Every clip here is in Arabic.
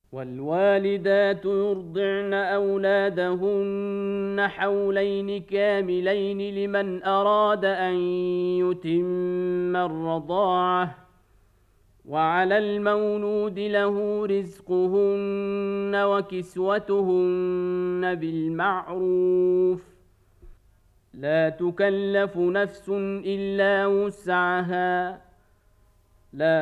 والوالدات يرضعن أولادهن حولين كاملين لمن أراد أن يتم الرضاعة، وعلى المولود له رزقهن وكسوتهن بالمعروف، لا تكلف نفس إلا وسعها، لا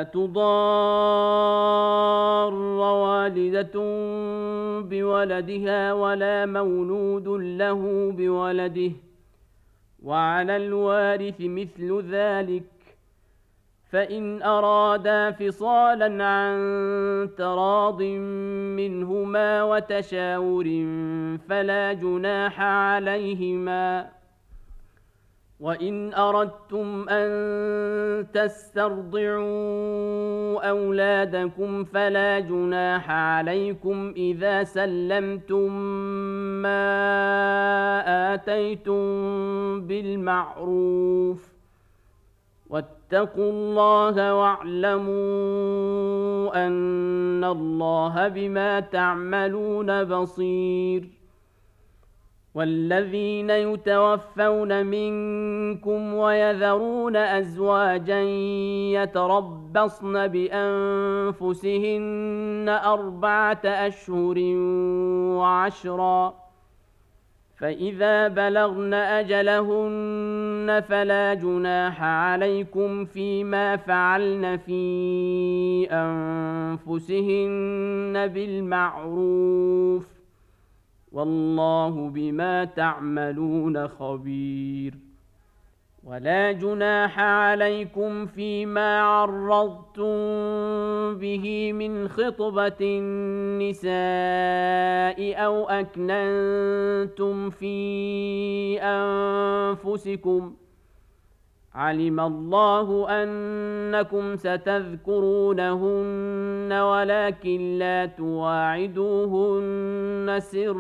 تضار والدة بولدها ولا مولود له بولده، وعلى الوارث مثل ذلك، فإن أرادا فصالا عن تراض منهما وتشاور فلا جناح عليهما. وإن أردتم أن تسترضعوا أولادكم فلا جناح عليكم إذا سلمتم ما آتيتم بالمعروف، واتقوا الله واعلموا أن الله بما تعملون بصير. والذين يتوفون منكم ويذرون أزواجا يتربصن بأنفسهن 4 أشهر وعشرا، فإذا بلغن أجلهن فلا جناح عليكم فيما فعلن في أنفسهن بالمعروف، والله بما تعملون خبير. ولا جناح عليكم فيما عرضتم به من خطبة النساء أو أكننتم في أنفسكم، علم الله أنكم ستذكرونهن ولكن لا تواعدوهن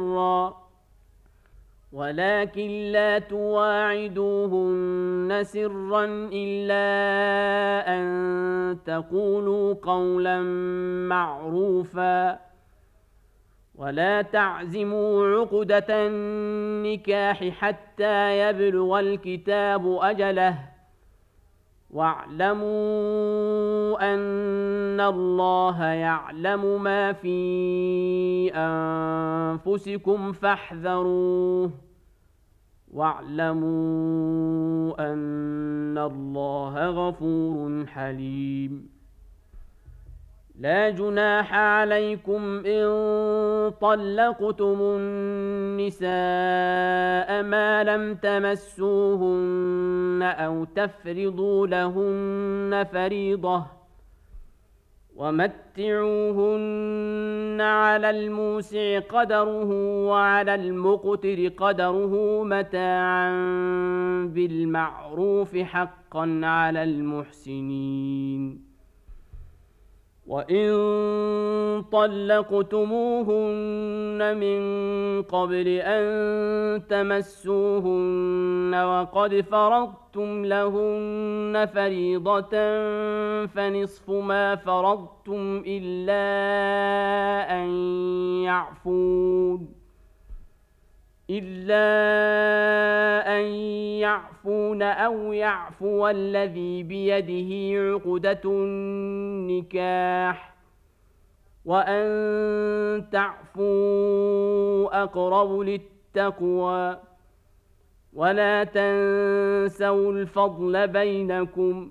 سرا إلا أن تقولوا قولا معروفا، ولا تعزموا عقدة النكاح حتى يبلغ الكتاب أجله، واعلموا أن الله يعلم ما في أنفسكم فاحذروه، واعلموا أن الله غفور حليم. لا جناح عليكم إن طلقتم النساء ما لم تمسوهن أو تفرضوا لهن فريضة، ومتعوهن على الموسع قدره وعلى المقتر قدره متاعا بالمعروف حقا على المحسنين. وإن طلقتموهن من قبل أن تمسوهن وقد فرضتم لهن فريضة فنصف ما فرضتم إلا أن يعفون أو يعفو الذي بيده عقدة النكاح، وأن تعفوا أقرب للتقوى، ولا تنسوا الفضل بينكم،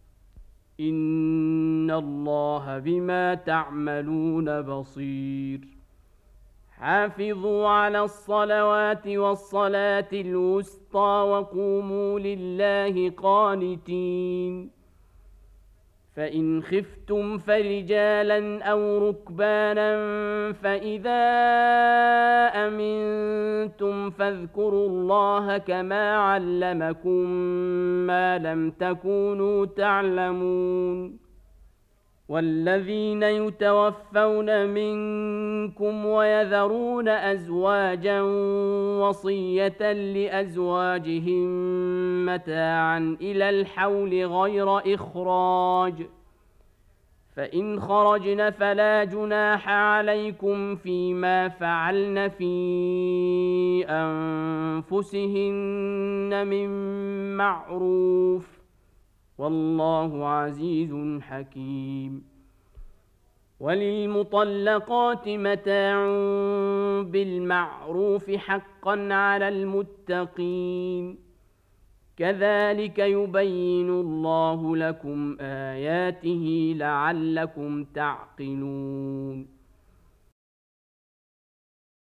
إن الله بما تعملون بصير. حافظوا على الصلوات والصلاة الوسطى وقوموا لله قانتين. فإن خفتم فرجالا أو ركبانا فإذا أمنتم فاذكروا الله كما علمكم ما لم تكونوا تعلمون. والذين يتوفون منكم ويذرون أزواجا وصية لأزواجهم متاعا إلى الحول غير إخراج، فإن خرجن فلا جناح عليكم فيما فعلن في أنفسهن من معروف، والله عزيز حكيم. وللمطلقات متاع بالمعروف حقا على المتقين، كذلك يبين الله لكم آياته لعلكم تعقلون.